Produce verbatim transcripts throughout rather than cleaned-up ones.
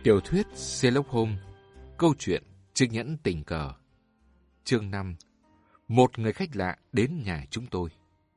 Tiểu thuyết Sherlock Holmes. Câu chuyện chiếc nhẫn tình cờ. Chương năm. Một người khách lạ đến nhà chúng tôi.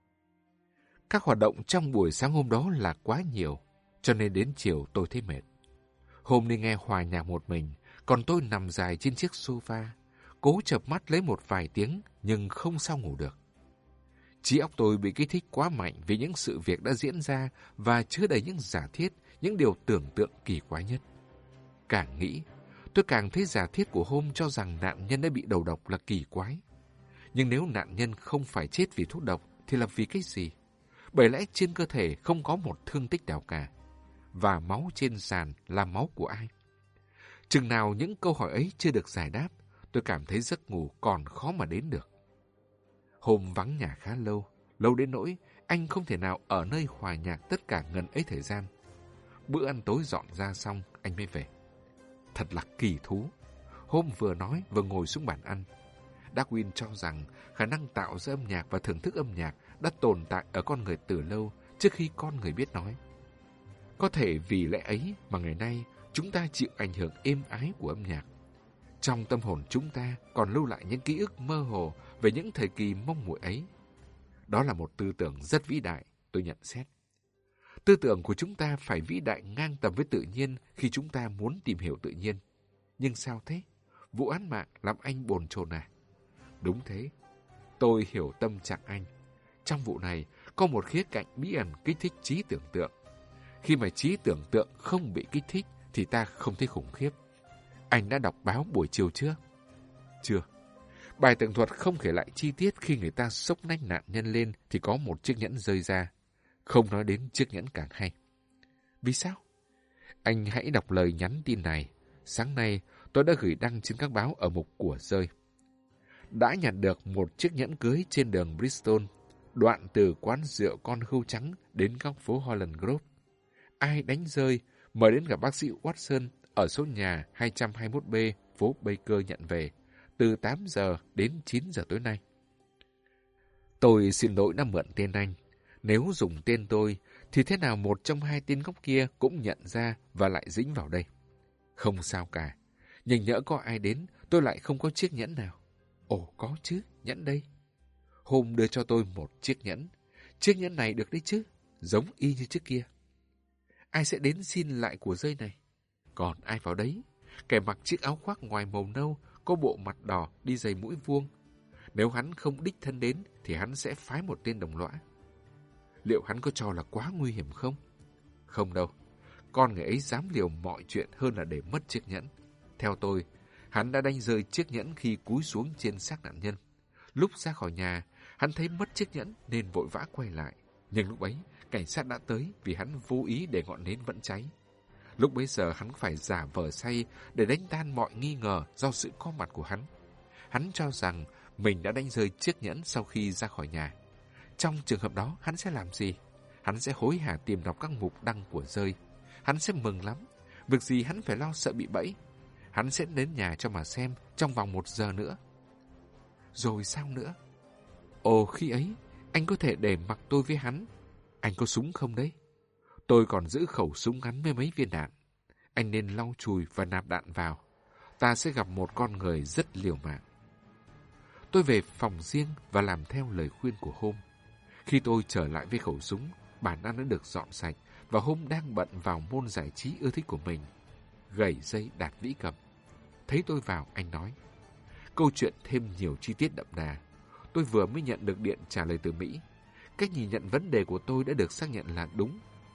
Các hoạt động trong buổi sáng hôm đó là quá nhiều, cho nên đến chiều tôi thấy mệt. Hôm đi nghe hòa nhạc một mình, còn tôi nằm dài trên chiếc sofa, cố chợp mắt lấy một vài tiếng nhưng không sao ngủ được. Trí óc tôi bị kích thích quá mạnh vì những sự việc đã diễn ra và chứa đầy những giả thiết, những điều tưởng tượng kỳ quái nhất. Càng nghĩ, tôi càng thấy giả thiết của Holmes cho rằng nạn nhân đã bị đầu độc là kỳ quái. Nhưng nếu nạn nhân không phải chết vì thuốc độc thì là vì cái gì? Bởi lẽ trên cơ thể không có một thương tích nào cả. Và máu trên sàn là máu của ai? Chừng nào những câu hỏi ấy chưa được giải đáp, tôi cảm thấy giấc ngủ còn khó mà đến được. Hôm vắng nhà khá lâu, lâu đến nỗi anh không thể nào ở nơi hòa nhạc tất cả ngần ấy thời gian. Bữa ăn tối dọn ra xong, anh mới về. Thật là kỳ thú. Hôm vừa nói vừa ngồi xuống bàn ăn. Darwin cho rằng khả năng tạo ra âm nhạc và thưởng thức âm nhạc đã tồn tại ở con người từ lâu trước khi con người biết nói. Có thể vì lẽ ấy mà ngày nay chúng ta chịu ảnh hưởng êm ái của âm nhạc. Trong tâm hồn chúng ta còn lưu lại những ký ức mơ hồ về những thời kỳ mong muội ấy. Đó là một tư tưởng rất vĩ đại, tôi nhận xét. Tư tưởng của chúng ta phải vĩ đại ngang tầm với tự nhiên khi chúng ta muốn tìm hiểu tự nhiên. Nhưng sao thế? Vụ án mạng làm anh bồn chồn à? Đúng thế. Tôi hiểu tâm trạng anh. Trong vụ này có một khía cạnh bí ẩn kích thích trí tưởng tượng. Khi mà trí tưởng tượng không bị kích thích thì ta không thấy khủng khiếp. Anh đã đọc báo buổi chiều chưa? Chưa. Bài tường thuật không kể lại chi tiết khi người ta xốc nách nạn nhân lên thì có một chiếc nhẫn rơi ra. Không nói đến chiếc nhẫn càng hay. Vì sao? Anh hãy đọc lời nhắn tin này. Sáng nay tôi đã gửi đăng trên các báo ở mục của rơi. Đã nhặt được một chiếc nhẫn cưới trên đường Bristol, đoạn từ quán rượu Con Hươu Trắng đến góc phố Holland Grove. Ai đánh rơi, mời đến gặp bác sĩ Watson ở số nhà hai trăm hai mươi mốt B, phố Baker nhận về, từ tám giờ đến chín giờ tối nay. Tôi xin lỗi đã mượn tên anh. Nếu dùng tên tôi, thì thế nào một trong hai tên góc kia cũng nhận ra và lại dính vào đây. Không sao cả. Nhưng nhỡ có ai đến, tôi lại không có chiếc nhẫn nào. Ồ, có chứ, nhẫn đây. Hôm đưa cho tôi một chiếc nhẫn. Chiếc nhẫn này được đấy chứ, giống y như trước kia. Ai sẽ đến xin lại của rơi này? Còn ai vào đấy? Kẻ mặc chiếc áo khoác ngoài màu nâu, có bộ mặt đỏ, đi giày mũi vuông. Nếu hắn không đích thân đến, thì hắn sẽ phái một tên đồng lõa. Liệu hắn có cho là quá nguy hiểm không? Không đâu. Con người ấy dám liều mọi chuyện hơn là để mất chiếc nhẫn. Theo tôi, hắn đã đánh rơi chiếc nhẫn khi cúi xuống trên xác nạn nhân. Lúc ra khỏi nhà, hắn thấy mất chiếc nhẫn nên vội vã quay lại. Nhưng lúc ấy, cảnh sát đã tới vì hắn vô ý để ngọn nến vẫn cháy. Lúc bấy giờ hắn phải giả vờ say để đánh tan mọi nghi ngờ do sự có mặt của hắn. Hắn cho rằng mình đã đánh rơi chiếc nhẫn sau khi ra khỏi nhà. Trong trường hợp đó, hắn sẽ làm gì? Hắn sẽ hối hả tìm đọc các mục đăng của rơi. Hắn sẽ mừng lắm. Việc gì hắn phải lo sợ bị bẫy. Hắn sẽ đến nhà cho mà xem trong vòng một giờ nữa. Rồi sao nữa? Ồ, khi ấy, anh có thể để mặc tôi với hắn. Anh có súng không đấy? Tôi còn giữ khẩu súng ngắn với mấy viên đạn. Anh nên lau chùi và nạp đạn vào. Ta sẽ gặp một con người rất liều mạng. Tôi về phòng riêng và làm theo lời khuyên của Holmes. Khi tôi trở lại với khẩu súng, bàn ăn đã được dọn sạch và Holmes đang bận vào môn giải trí ưa thích của mình, gảy dây đạt vĩ cầm. Thấy tôi vào, anh nói. Câu chuyện thêm nhiều chi tiết đậm đà. Tôi vừa mới nhận được điện trả lời từ Mỹ. Cách nhìn nhận vấn đề của tôi đã được xác nhận là đúng.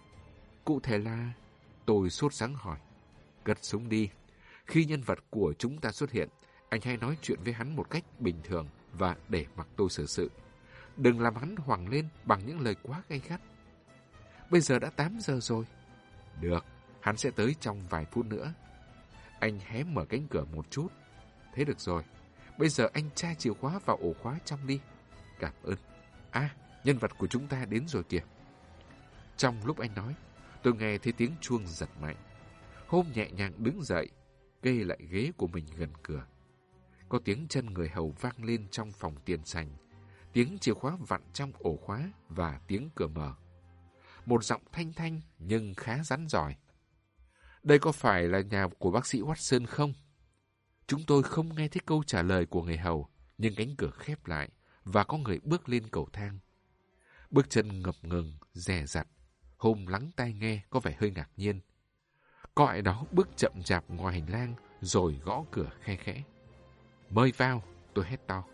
Cụ thể là... Tôi sốt sắng hỏi. Cất súng đi. Khi nhân vật của chúng ta xuất hiện, anh hãy nói chuyện với hắn một cách bình thường và để mặc tôi xử sự. Đừng làm hắn hoảng lên bằng những lời quá gay gắt. Bây giờ đã tám giờ rồi. Được, hắn sẽ tới trong vài phút nữa. Anh hé mở cánh cửa một chút. Thế được rồi. Bây giờ anh tra chìa khóa vào ổ khóa trong đi. Cảm ơn. À, nhân vật của chúng ta đến rồi kìa. Trong lúc anh nói, tôi nghe thấy tiếng chuông giật mạnh. Holmes nhẹ nhàng đứng dậy, kê lại ghế của mình gần cửa. Có tiếng chân người hầu vang lên trong phòng tiền sảnh, tiếng chìa khóa vặn trong ổ khóa và tiếng cửa mở. Một giọng thanh thanh nhưng khá rắn rỏi. Đây có phải là nhà của bác sĩ Watson không? Chúng tôi không nghe thấy câu trả lời của người hầu, nhưng cánh cửa khép lại và có người bước lên cầu thang. Bước chân ngập ngừng, dè dặt. Hôm lắng tai nghe có vẻ hơi ngạc nhiên. Có ai đó bước chậm chạp ngoài hành lang rồi gõ cửa khe khẽ. Mời vào, tôi hét to.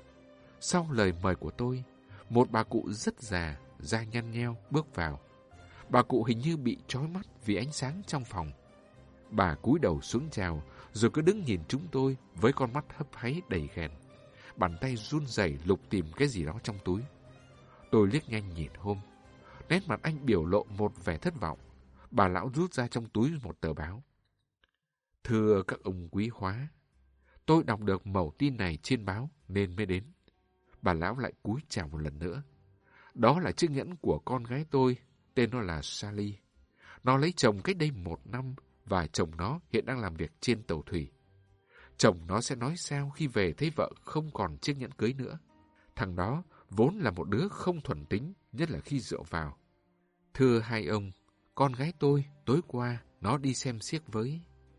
Sau lời mời của tôi, một bà cụ rất già, da nhăn nheo bước vào. Bà cụ hình như bị trói mắt vì ánh sáng trong phòng. Bà cúi đầu xuống chào, rồi cứ đứng nhìn chúng tôi với con mắt hấp háy đầy ghen. Bàn tay run rẩy lục tìm cái gì đó trong túi. Tôi liếc nhanh nhìn Hôm. Nét mặt anh biểu lộ một vẻ thất vọng. Bà lão rút ra trong túi một tờ báo. Thưa các ông quý hóa, tôi đọc được mẩu tin này trên báo nên mới đến. Bà lão lại cúi chào một lần nữa. Đó là chiếc nhẫn của con gái tôi, tên nó là Sally. Nó lấy chồng cách đây một năm và chồng nó hiện đang làm việc trên tàu thủy. Chồng nó sẽ nói sao khi về thấy vợ không còn chiếc nhẫn cưới nữa. Thằng đó vốn là một đứa không thuần tính, nhất là khi rượu vào. Thưa hai ông, con gái tôi tối qua nó đi xem xiếc với...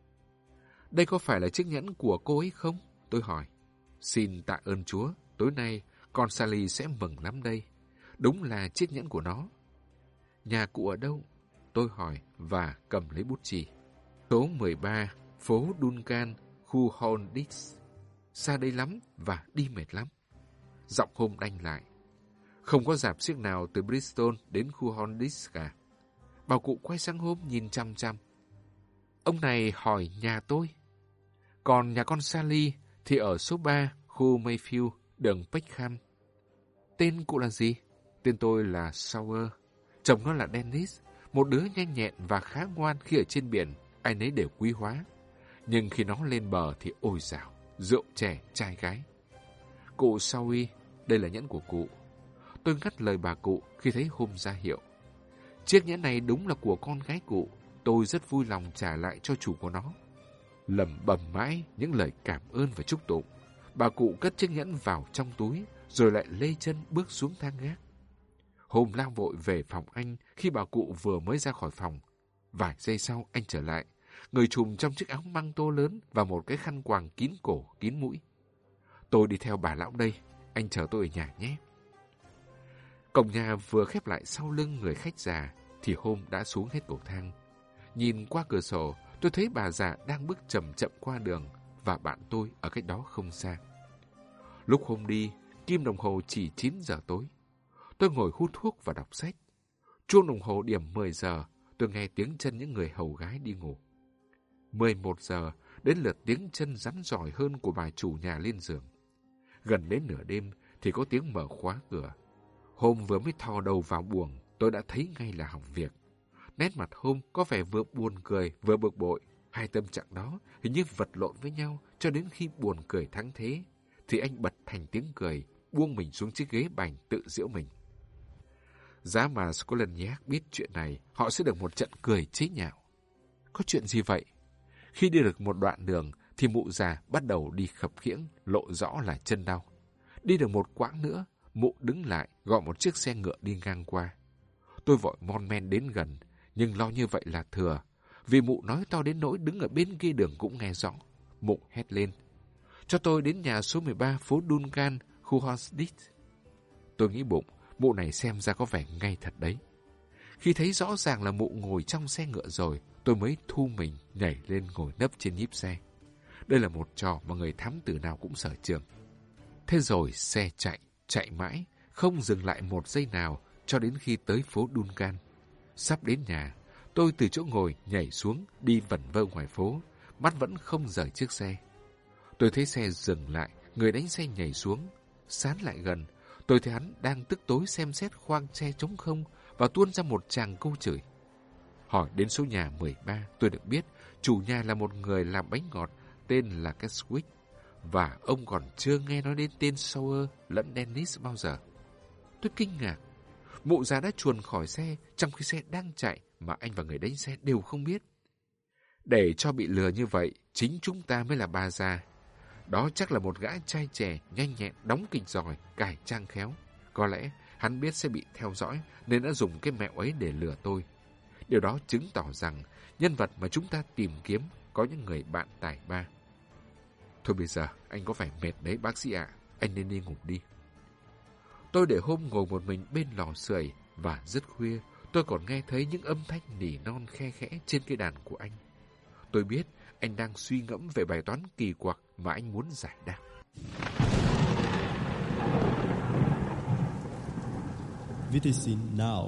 Đây có phải là chiếc nhẫn của cô ấy không? Tôi hỏi. Xin tạ ơn Chúa, tối nay con Sally sẽ mừng lắm đây. Đúng là chiếc nhẫn của nó. Nhà cụ ở đâu? Tôi hỏi và cầm lấy bút chì. Số mười ba, phố Duncan, khu Hornditch. Xa đây lắm và đi mệt lắm. Giọng Hôm đanh lại. Không có rạp xiếc nào từ Bristol đến khu Hornditch cả. Bà cụ quay sang Hôm nhìn chăm chăm. Ông này hỏi nhà tôi. Còn nhà con Sally thì ở số ba, khu Mayfield, đường Peckham. Tên cụ là gì? Tên tôi là Sawyer. Chồng nó là Dennis, một đứa nhanh nhẹn và khá ngoan khi ở trên biển, ai nấy đều quý hóa. Nhưng khi nó lên bờ thì ôi dào, rượu chè, trai gái. Cụ Sawyer, đây là nhẫn của cụ. Tôi ngắt lời bà cụ khi thấy Hôm ra hiệu. Chiếc nhẫn này đúng là của con gái cụ, tôi rất vui lòng trả lại cho chủ của nó. Lẩm bẩm mãi những lời cảm ơn và chúc tụng, bà cụ cất chiếc nhẫn vào trong túi, rồi lại lê chân bước xuống thang gác. Hôm lao vội về phòng anh khi bà cụ vừa mới ra khỏi phòng. Vài giây sau anh trở lại, người trùm trong chiếc áo măng tô lớn và một cái khăn quàng kín cổ, kín mũi. Tôi đi theo bà lão đây, anh chờ tôi ở nhà nhé. Cổng nhà vừa khép lại sau lưng người khách già thì Hôm đã xuống hết cầu thang. Nhìn qua cửa sổ, tôi thấy bà già đang bước chậm chậm qua đường và bạn tôi ở cách đó không xa. Lúc Hôm đi, kim đồng hồ chỉ chín giờ tối. Tôi ngồi hút thuốc và đọc sách. Chuông đồng hồ điểm mười giờ, tôi nghe tiếng chân những người hầu gái đi ngủ. mười một giờ, đến lượt tiếng chân rắn rỏi hơn của bà chủ nhà lên giường. Gần đến nửa đêm thì có tiếng mở khóa cửa. Hôm vừa mới thò đầu vào buồng, tôi đã thấy ngay là hỏng việc. Nét mặt Hôm có vẻ vừa buồn cười vừa bực bội. Hai tâm trạng đó hình như vật lộn với nhau cho đến khi buồn cười thắng thế. Thì anh bật thành tiếng cười, buông mình xuống chiếc ghế bành tự giễu mình. Giá mà Scotland Yard biết chuyện này, họ sẽ được một trận cười chế nhạo. Có chuyện gì vậy? Khi đi được một đoạn đường, thì mụ già bắt đầu đi khập khiễng, lộ rõ là chân đau. Đi được một quãng nữa, mụ đứng lại, gọi một chiếc xe ngựa đi ngang qua. Tôi vội mon men đến gần, nhưng lo như vậy là thừa, vì mụ nói to đến nỗi đứng ở bên kia đường cũng nghe rõ. Mụ hét lên. Cho tôi đến nhà số mười ba phố Duncan, khu Hornditch. Tôi nghĩ bụng, mụ này xem ra có vẻ ngay thật đấy. Khi thấy rõ ràng là mụ ngồi trong xe ngựa rồi, tôi mới thu mình nhảy lên ngồi nấp trên nhíp xe. Đây là một trò mà người thám tử nào cũng sở trường. Thế rồi xe chạy, chạy mãi, không dừng lại một giây nào cho đến khi tới phố Duncan. Sắp đến nhà, tôi từ chỗ ngồi nhảy xuống đi vẩn vơ ngoài phố, mắt vẫn không rời chiếc xe. Tôi thấy xe dừng lại, người đánh xe nhảy xuống, sán lại gần. Tôi thấy hắn đang tức tối xem xét khoang xe trống không và tuôn ra một tràng câu chửi. Hỏi đến số nhà mười ba, tôi được biết chủ nhà là một người làm bánh ngọt tên là Keswick, và ông còn chưa nghe nói đến tên Sawyer lẫn Dennis bao giờ. Tôi kinh ngạc. Mụ già đã chuồn khỏi xe trong khi xe đang chạy mà anh và người đánh xe đều không biết. Để cho bị lừa như vậy, chính chúng ta mới là bà già. Đó chắc là một gã trai trẻ, nhanh nhẹn, đóng kịch giỏi, cải trang khéo. Có lẽ hắn biết sẽ bị theo dõi nên đã dùng cái mẹo ấy để lừa tôi. Điều đó chứng tỏ rằng nhân vật mà chúng ta tìm kiếm có những người bạn tài ba. Thôi bây giờ, anh có vẻ mệt đấy bác sĩ ạ, anh nên đi ngủ đi. Tôi để Hôm ngồi một mình bên lò sưởi và rất khuya, tôi còn nghe thấy những âm thanh nỉ non khe khẽ trên cây đàn của anh. Tôi biết anh đang suy ngẫm về bài toán kỳ quặc mà anh muốn giải đáp. Wiedersehen now.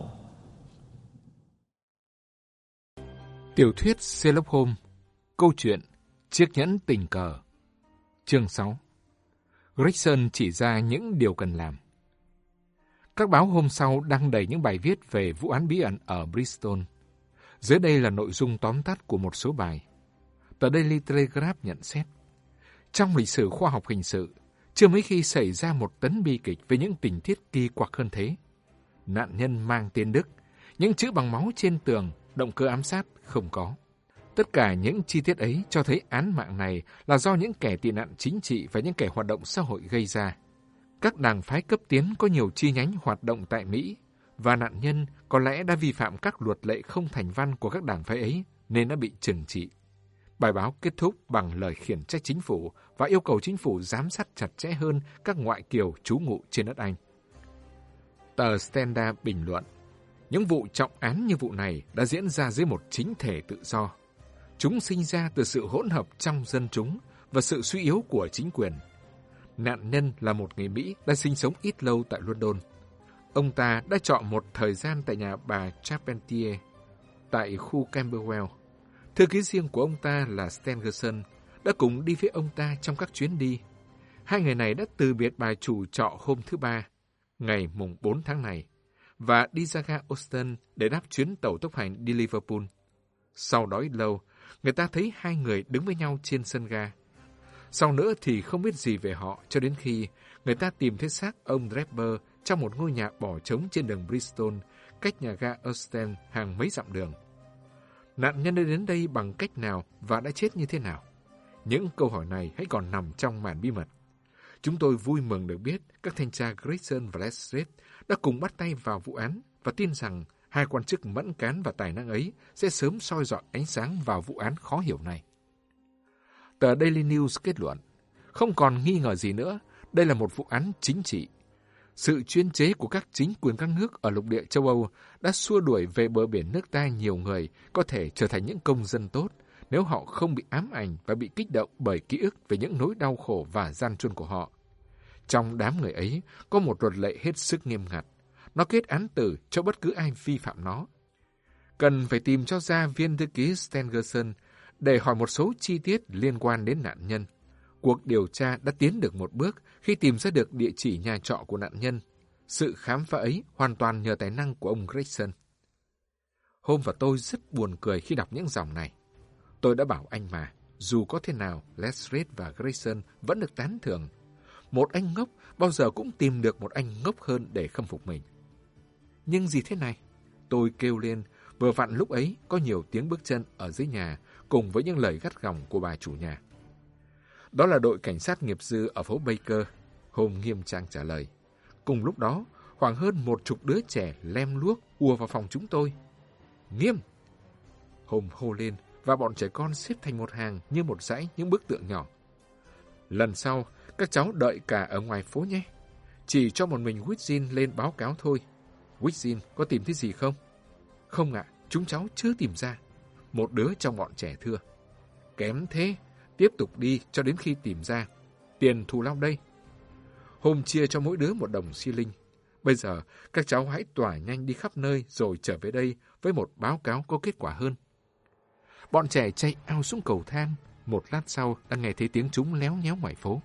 Tiểu thuyết Sherlock Holmes. Câu chuyện Chiếc nhẫn tình cờ. Chương sáu. Gregson chỉ ra những điều cần làm. Các báo hôm sau đăng đầy những bài viết về vụ án bí ẩn ở Bristol. Dưới đây là nội dung tóm tắt của một số bài. Tờ Daily Telegraph nhận xét. Trong lịch sử khoa học hình sự, chưa mấy khi xảy ra một tấn bi kịch với những tình tiết kỳ quặc hơn thế. Nạn nhân mang tên Đức, những chữ bằng máu trên tường, động cơ ám sát không có. Tất cả những chi tiết ấy cho thấy án mạng này là do những kẻ tị nạn chính trị và những kẻ hoạt động xã hội gây ra. Các đảng phái cấp tiến có nhiều chi nhánh hoạt động tại Mỹ, và nạn nhân có lẽ đã vi phạm các luật lệ không thành văn của các đảng phái ấy nên đã bị trừng trị. Bài báo kết thúc bằng lời khiển trách chính phủ và yêu cầu chính phủ giám sát chặt chẽ hơn các ngoại kiều trú ngụ trên đất Anh. Tờ Standard bình luận, những vụ trọng án như vụ này đã diễn ra dưới một chính thể tự do. Chúng sinh ra từ sự hỗn hợp trong dân chúng và sự suy yếu của chính quyền. Nạn nhân là một người Mỹ đã sinh sống ít lâu tại London. Ông ta đã chọn một thời gian tại nhà bà Charpentier, tại khu Camberwell. Thư ký riêng của ông ta là Stangerson đã cùng đi với ông ta trong các chuyến đi. Hai người này đã từ biệt bà chủ trọ hôm thứ Ba, ngày mùng bốn tháng này, và đi ra ga Euston để đáp chuyến tàu tốc hành đi Liverpool. Sau đó ít lâu, người ta thấy hai người đứng với nhau trên sân ga. Sau nữa thì không biết gì về họ cho đến khi người ta tìm thấy xác ông Draper trong một ngôi nhà bỏ trống trên đường Bristol, cách nhà ga Euston hàng mấy dặm đường. Nạn nhân đã đến đây bằng cách nào và đã chết như thế nào? Những câu hỏi này hãy còn nằm trong màn bí mật. Chúng tôi vui mừng được biết các thanh tra Gregson và Lestrade đã cùng bắt tay vào vụ án và tin rằng hai quan chức mẫn cán và tài năng ấy sẽ sớm soi rọi ánh sáng vào vụ án khó hiểu này. Tờ Daily News kết luận, không còn nghi ngờ gì nữa, đây là một vụ án chính trị. Sự chuyên chế của các chính quyền các nước ở lục địa châu Âu đã xua đuổi về bờ biển nước ta nhiều người có thể trở thành những công dân tốt nếu họ không bị ám ảnh và bị kích động bởi ký ức về những nỗi đau khổ và gian truân của họ. Trong đám người ấy có một luật lệ hết sức nghiêm ngặt. Nó kết án tử cho bất cứ ai vi phạm nó. Cần phải tìm cho ra viên thư ký Stangerson để hỏi một số chi tiết liên quan đến nạn nhân. Cuộc điều tra đã tiến được một bước khi tìm ra được địa chỉ nhà trọ của nạn nhân. Sự khám phá ấy hoàn toàn nhờ tài năng của ông Gregson. Hôm và tôi rất buồn cười khi đọc những dòng này. Tôi đã bảo anh mà, dù có thế nào, Lestrade và Gregson vẫn được tán thưởng. Một anh ngốc bao giờ cũng tìm được một anh ngốc hơn để khâm phục mình. Nhưng gì thế này? Tôi kêu lên, vừa vặn lúc ấy có nhiều tiếng bước chân ở dưới nhà, cùng với những lời gắt gỏng của bà chủ nhà. Đó là đội cảnh sát nghiệp dư ở phố Baker, Hôm nghiêm trang trả lời. Cùng lúc đó, khoảng hơn một chục đứa trẻ lem luốc ùa vào phòng chúng tôi. Nghiêm! Hôm hô lên, và bọn trẻ con xếp thành một hàng như một dãy những bức tượng nhỏ. Lần sau, các cháu đợi cả ở ngoài phố nhé. Chỉ cho một mình Witzin lên báo cáo thôi. Witzin có tìm thấy gì không? Không ạ, chúng cháu chưa tìm ra. Một đứa trong bọn trẻ thưa. Kém thế, tiếp tục đi cho đến khi tìm ra. Tiền thù lao đây. Hôm chia cho mỗi đứa một đồng xi linh. Bây giờ, các cháu hãy tỏa nhanh đi khắp nơi rồi trở về đây với một báo cáo có kết quả hơn. Bọn trẻ chạy ao xuống cầu thang. Một lát sau đã nghe thấy tiếng chúng léo nhéo ngoài phố.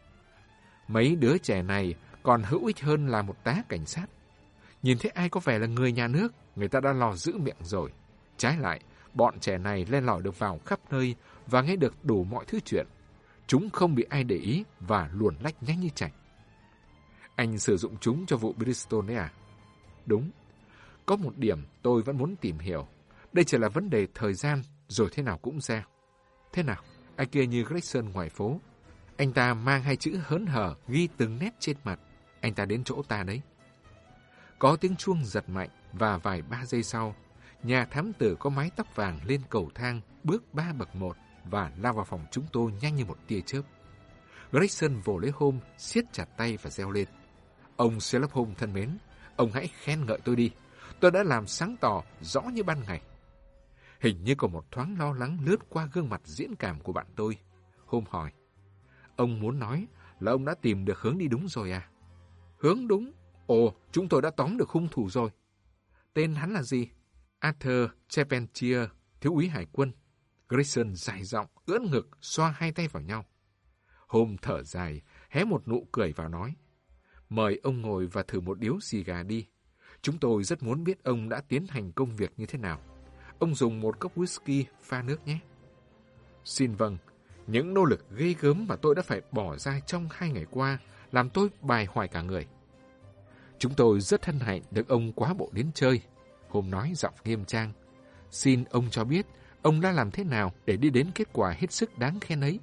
Mấy đứa trẻ này còn hữu ích hơn là một tá cảnh sát. Nhìn thấy ai có vẻ là người nhà nước, người ta đã lo giữ miệng rồi. Trái lại, bọn trẻ này len lỏi được vào khắp nơi và nghe được đủ mọi thứ chuyện. Chúng không bị ai để ý và luồn lách nhanh như chạch. Anh sử dụng chúng cho vụ Bristol đấy à? Đúng. Có một điểm tôi vẫn muốn tìm hiểu. Đây chỉ là vấn đề thời gian, rồi thế nào cũng ra. Thế nào? Ai kia như Gregson ngoài phố. Anh ta mang hai chữ hớn hở ghi từng nét trên mặt. Anh ta đến chỗ ta đấy. Có tiếng chuông giật mạnh và vài ba giây sau, Nhà thám tử có mái tóc vàng lên cầu thang, bước ba bậc một và lao vào phòng chúng tôi nhanh như một tia chớp. Grayson vồ lấy Holmes, siết chặt tay và reo lên. Ông Sherlock Holmes thân mến, ông hãy khen ngợi tôi đi. Tôi đã làm sáng tỏ, rõ như ban ngày. Hình như có một thoáng lo lắng lướt qua gương mặt diễn cảm của bạn tôi. Holmes hỏi, ông muốn nói là ông đã tìm được hướng đi đúng rồi à? Hướng đúng? Ồ, chúng tôi đã tóm được hung thủ rồi. Tên hắn là gì? Arthur Charpentier, thiếu úy hải quân. Grayson dài giọng, ưỡn ngực, xoa hai tay vào nhau. Holmes thở dài, hé một nụ cười và nói, mời ông ngồi và thử một điếu xì gà đi. Chúng tôi rất muốn biết ông đã tiến hành công việc như thế nào. Ông dùng một cốc whisky pha nước nhé. Xin vâng, những nỗ lực ghê gớm mà tôi đã phải bỏ ra trong hai ngày qua làm tôi bài hoài cả người. Chúng tôi rất hân hạnh được ông quá bộ đến chơi. Holmes nói giọng nghiêm trang. Xin ông cho biết ông đã làm thế nào để đi đến kết quả hết sức đáng khen ấy.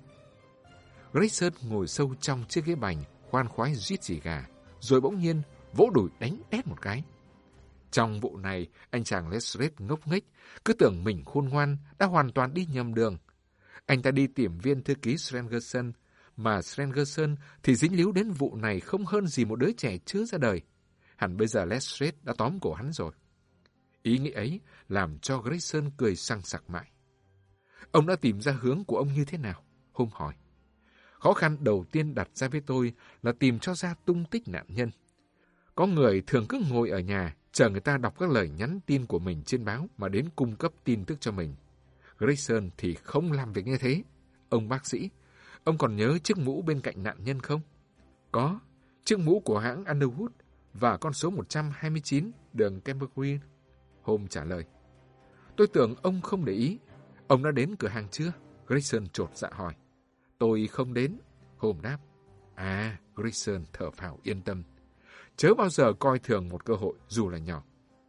Grayson ngồi sâu trong chiếc ghế bành, khoan khoái rít xì gà, rồi bỗng nhiên vỗ đùi đánh đét một cái. Trong vụ này, anh chàng Lestrade ngốc nghếch, cứ tưởng mình khôn ngoan, đã hoàn toàn đi nhầm đường. Anh ta đi tìm viên thư ký Strangerson, mà Strangerson thì dính líu đến vụ này không hơn gì một đứa trẻ chưa ra đời. Hẳn bây giờ Lestrade đã tóm cổ hắn rồi. Ý nghĩ ấy làm cho Grayson cười sằng sặc mãi. Ông đã tìm ra hướng của ông như thế nào? Holmes hỏi. Khó khăn đầu tiên đặt ra với tôi là tìm cho ra tung tích nạn nhân. Có người thường cứ ngồi ở nhà, chờ người ta đọc các lời nhắn tin của mình trên báo mà đến cung cấp tin tức cho mình. Grayson thì không làm việc như thế. Ông bác sĩ, ông còn nhớ chiếc mũ bên cạnh nạn nhân không? Có, chiếc mũ của hãng Underwood và con số một trăm hai mươi chín đường Camberwell. Holmes trả lời. Tôi tưởng ông không để ý. Ông đã đến cửa hàng chưa? Grayson chột dạ hỏi. Tôi không đến. Holmes đáp. À, Grayson thở phào yên tâm. Chớ bao giờ coi thường một cơ hội dù là nhỏ.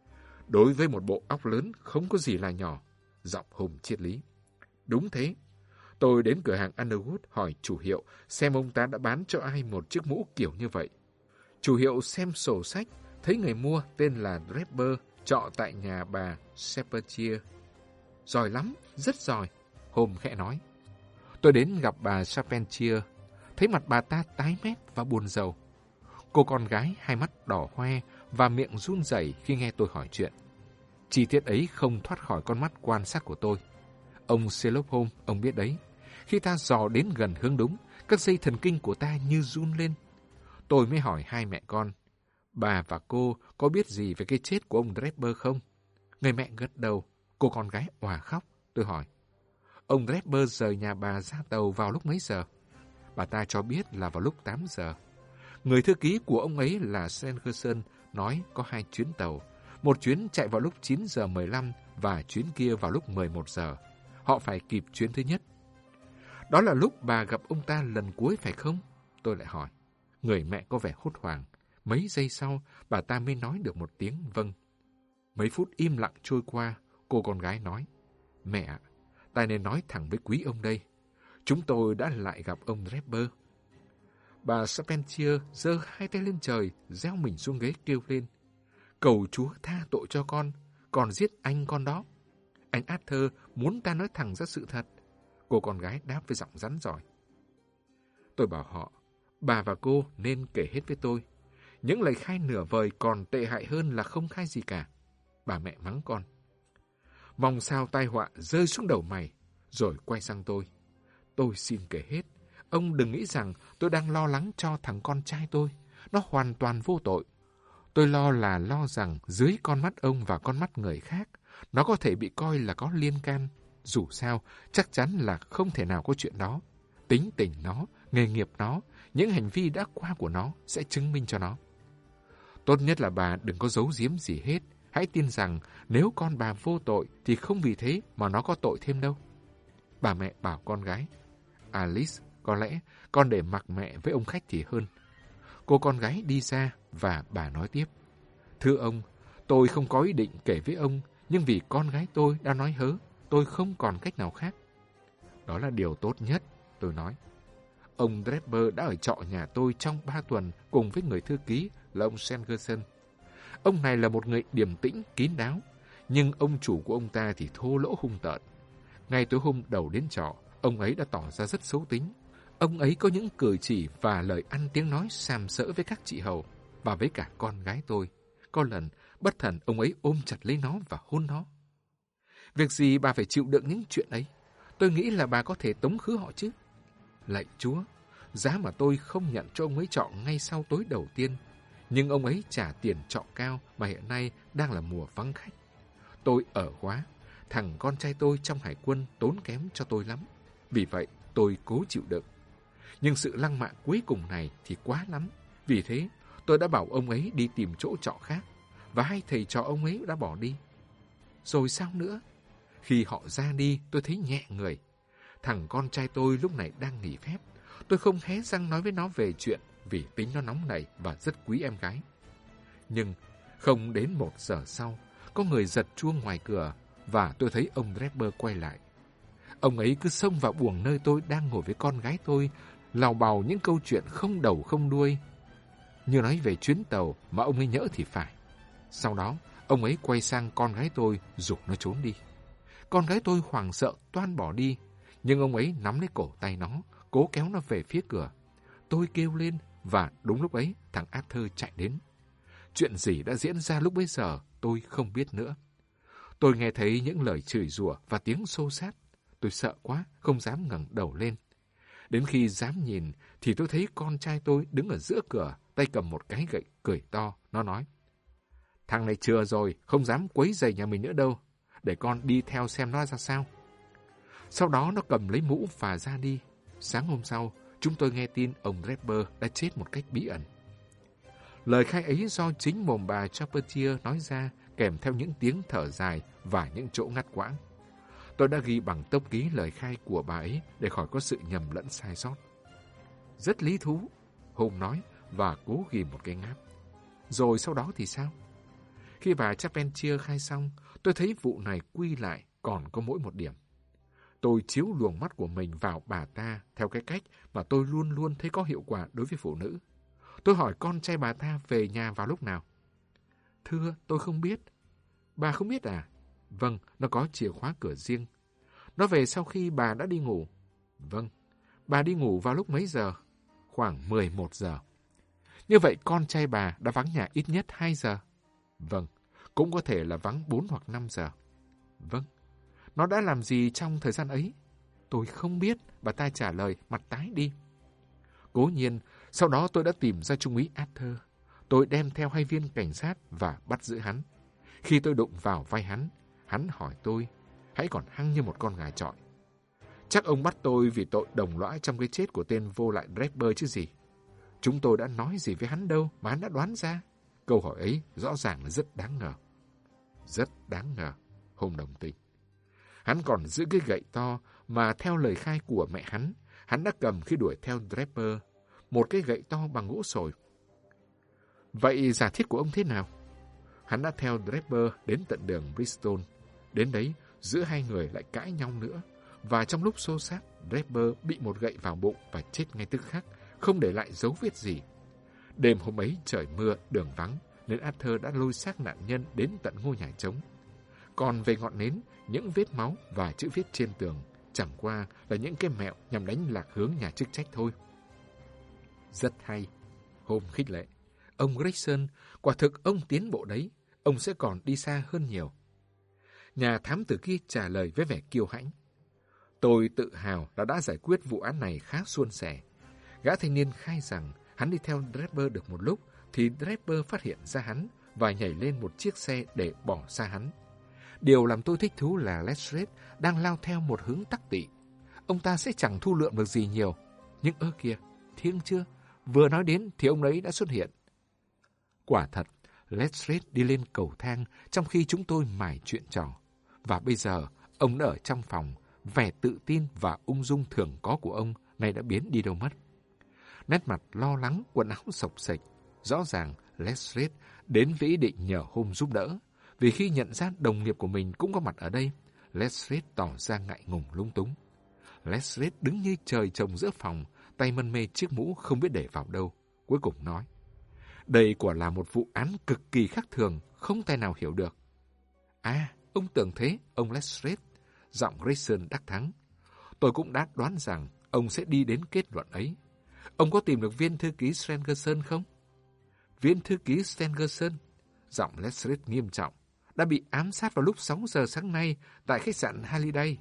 Đối với một bộ óc lớn không có gì là nhỏ. Giọng Holmes triết lý. Đúng thế. Tôi đến cửa hàng Underwood hỏi chủ hiệu xem ông ta đã bán cho ai một chiếc mũ kiểu như vậy. Chủ hiệu xem sổ sách, thấy người mua tên là Draper, trọ tại nhà bà Charpentier. Giỏi lắm, rất giỏi, Holmes khẽ nói. Tôi đến gặp bà Charpentier, thấy mặt bà ta tái mét và buồn rầu. Cô con gái hai mắt đỏ hoe và miệng run rẩy khi nghe tôi hỏi chuyện. Chi tiết ấy không thoát khỏi con mắt quan sát của tôi. Ông Sherlock Holmes, ông biết đấy, khi ta dò đến gần hướng đúng, các dây thần kinh của ta như run lên. Tôi mới hỏi hai mẹ con, bà và cô có biết gì về cái chết của ông Draper không? Người mẹ gật đầu, cô con gái òa khóc. Tôi hỏi, ông Draper rời nhà bà ra tàu vào lúc mấy giờ? Bà ta cho biết là vào lúc tám giờ. Người thư ký của ông ấy là Strangerson nói có hai chuyến tàu. Một chuyến chạy vào lúc chín giờ mười lăm và chuyến kia vào lúc mười một giờ. Họ phải kịp chuyến thứ nhất. Đó là lúc bà gặp ông ta lần cuối phải không? Tôi lại hỏi. Người mẹ có vẻ hốt hoảng. Mấy giây sau, bà ta mới nói được một tiếng vâng. Mấy phút im lặng trôi qua, cô con gái nói. Mẹ, ta nên nói thẳng với quý ông đây. Chúng tôi đã lại gặp ông Draper. Bà Charpentier giơ hai tay lên trời, gieo mình xuống ghế kêu lên. Cầu Chúa tha tội cho con, còn giết anh con đó. Anh Arthur muốn ta nói thẳng ra sự thật. Cô con gái đáp với giọng rắn giỏi. Tôi bảo họ, bà và cô nên kể hết với tôi. Những lời khai nửa vời còn tệ hại hơn là không khai gì cả. Bà mẹ mắng con. Mong sao tai họa rơi xuống đầu mày, rồi quay sang tôi. Tôi xin kể hết. Ông đừng nghĩ rằng tôi đang lo lắng cho thằng con trai tôi. Nó hoàn toàn vô tội. Tôi lo là lo rằng dưới con mắt ông và con mắt người khác, nó có thể bị coi là có liên can. Dù sao, chắc chắn là không thể nào có chuyện đó. Tính tình nó, nghề nghiệp nó, những hành vi đã qua của nó sẽ chứng minh cho nó. Tốt nhất là bà đừng có giấu giếm gì hết. Hãy tin rằng nếu con bà vô tội thì không vì thế mà nó có tội thêm đâu. Bà mẹ bảo con gái. Alice, có lẽ con để mặc mẹ với ông khách thì hơn. Cô con gái đi ra và bà nói tiếp. Thưa ông, tôi không có ý định kể với ông, nhưng vì con gái tôi đã nói hớ, tôi không còn cách nào khác. Đó là điều tốt nhất, tôi nói. Ông Draper đã ở trọ nhà tôi trong ba tuần cùng với người thư ký là ông Sangerson. Ông này là một người điềm tĩnh, kín đáo, Nhưng ông chủ của ông ta thì thô lỗ hung tợn. Ngay tối hôm đầu đến trọ, ông ấy đã tỏ ra rất xấu tính. Ông ấy có những cử chỉ và lời ăn tiếng nói sàm sỡ với các chị hầu và với cả con gái tôi. Có lần, bất thần ông ấy ôm chặt lấy nó và hôn nó. Việc gì bà phải chịu đựng những chuyện ấy? Tôi nghĩ là bà có thể tống khứ họ chứ. Lạy Chúa, giá mà tôi không nhận cho ông ấy trọ ngay sau tối đầu tiên. Nhưng ông ấy trả tiền trọ cao mà hiện nay đang là mùa vắng khách. Tôi ở quá, thằng con trai tôi trong hải quân tốn kém cho tôi lắm. Vì vậy, tôi cố chịu đựng. Nhưng sự lăng mạ cuối cùng này thì quá lắm. Vì thế, tôi đã bảo ông ấy đi tìm chỗ trọ khác. Và hai thầy trò ông ấy đã bỏ đi. Rồi sao nữa? Khi họ ra đi, tôi thấy nhẹ người. Thằng con trai tôi lúc này đang nghỉ phép. Tôi không hé răng nói với nó về chuyện vì tính nó nóng nảy và rất quý em gái. Nhưng không đến một giờ sau, có người giật chuông ngoài cửa và tôi thấy ông Draper quay lại. Ông ấy cứ xông vào buồng nơi tôi đang ngồi với con gái tôi, lào bào những câu chuyện không đầu không đuôi. Như nói về chuyến tàu mà ông ấy nhỡ thì phải. Sau đó, ông ấy quay sang con gái tôi giục nó trốn đi. Con gái tôi hoảng sợ toan bỏ đi, nhưng ông ấy nắm lấy cổ tay nó, cố kéo nó về phía cửa. Tôi kêu lên và đúng lúc ấy thằng Arthur chạy đến. Chuyện gì đã diễn ra lúc bấy giờ tôi không biết nữa. Tôi nghe thấy những lời chửi rủa và tiếng xô xát. Tôi sợ quá, không dám ngẩng đầu lên. Đến khi dám nhìn thì tôi thấy con trai tôi đứng ở giữa cửa, tay cầm một cái gậy cười to. Nó nói, thằng này chừa rồi, không dám quấy rầy nhà mình nữa đâu. Để con đi theo xem nó ra sao. Sau đó nó cầm lấy mũ và ra đi. Sáng hôm sau, chúng tôi nghe tin ông Draper đã chết một cách bí ẩn. Lời khai ấy do chính mồm bà Charpentier nói ra, kèm theo những tiếng thở dài và những chỗ ngắt quãng. Tôi đã ghi bằng tốc ký lời khai của bà ấy để khỏi có sự nhầm lẫn sai sót. Rất lý thú, Hùng nói và cố ghi một cái ngáp. Rồi sau đó thì sao? Khi bà Charpentier khai xong, tôi thấy vụ này quy lại còn có mỗi một điểm. Tôi chiếu luồng mắt của mình vào bà ta theo cái cách mà tôi luôn luôn thấy có hiệu quả đối với phụ nữ. Tôi hỏi con trai bà ta về nhà vào lúc nào. Thưa, tôi không biết. Bà không biết à? Vâng, nó có chìa khóa cửa riêng. Nó về sau khi bà đã đi ngủ. Vâng, bà đi ngủ vào lúc mấy giờ? Khoảng mười một giờ. Như vậy con trai bà đã vắng nhà ít nhất hai giờ? Vâng, cũng có thể là vắng bốn hoặc năm giờ. Vâng, nó đã làm gì trong thời gian ấy? Tôi không biết, bà ta trả lời mặt tái đi. Cố nhiên, sau đó tôi đã tìm ra trung úy Arthur. Tôi đem theo hai viên cảnh sát và bắt giữ hắn. Khi tôi đụng vào vai hắn, hắn hỏi tôi, hãy còn hăng như một con gà chọi. Chắc ông bắt tôi vì tội đồng lõa trong cái chết của tên vô lại Draper chứ gì. Chúng tôi đã nói gì với hắn đâu mà hắn đã đoán ra. Câu hỏi ấy rõ ràng là rất đáng ngờ. Rất đáng ngờ, Hùng đồng tình. Hắn còn giữ cái gậy to mà theo lời khai của mẹ hắn, hắn đã cầm khi đuổi theo Draper, một cái gậy to bằng gỗ sồi. Vậy giả thiết của ông thế nào? Hắn đã theo Draper đến tận đường Bristol. Đến đấy, giữa hai người lại cãi nhau nữa. Và trong lúc xô xát, Draper bị một gậy vào bụng và chết ngay tức khắc, không để lại dấu vết gì. Đêm hôm ấy trời mưa, đường vắng, nên Arthur đã lôi xác nạn nhân đến tận ngôi nhà trống. Còn về ngọn nến, những vết máu và chữ viết trên tường chẳng qua là những cái mẹo nhằm đánh lạc hướng nhà chức trách thôi. Rất hay. Hôm khích lệ. Ông Gregson, quả thực ông tiến bộ đấy. Ông sẽ còn đi xa hơn nhiều. Nhà thám tử kia trả lời với vẻ kiêu hãnh. Tôi tự hào là đã giải quyết vụ án này khá suôn sẻ. Gã thanh niên khai rằng hắn đi theo Draper được một lúc thì Draper phát hiện ra hắn và nhảy lên một chiếc xe để bỏ xa hắn. Điều làm tôi thích thú là Letstrayed đang lao theo một hướng tắc tị. Ông ta sẽ chẳng thu lượm được gì nhiều. Nhưng ơ kìa, thiêng chưa? Vừa nói đến thì ông ấy đã xuất hiện. Quả thật, Letstrayed đi lên cầu thang trong khi chúng tôi mải chuyện trò. Và bây giờ, ông đã ở trong phòng, vẻ tự tin và ung dung thường có của ông nay đã biến đi đâu mất. Nét mặt lo lắng, quần áo xộc xệch. Rõ ràng, Letstrayed đến với ý định nhờ Holmes giúp đỡ. Vì khi nhận ra đồng nghiệp của mình cũng có mặt ở đây, Letstrayed tỏ ra ngại ngùng lung túng. Letstrayed đứng như trời trồng giữa phòng, tay mân mê chiếc mũ không biết để vào đâu. Cuối cùng nói, đây quả là một vụ án cực kỳ khác thường, không thể nào hiểu được. À, Ông tưởng thế, ông Lestrade. Giọng Grayson đắc thắng. Tôi cũng đã đoán rằng ông sẽ đi đến kết luận ấy. Ông có tìm được viên thư ký Stangerson không? Viên thư ký Stangerson, giọng Lestrade nghiêm trọng, đã bị ám sát vào lúc sáu giờ sáng nay tại khách sạn Halliday.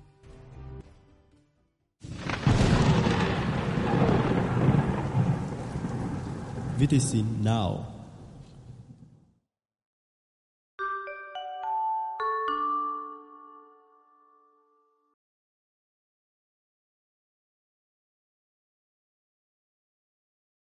vê tê xê Now.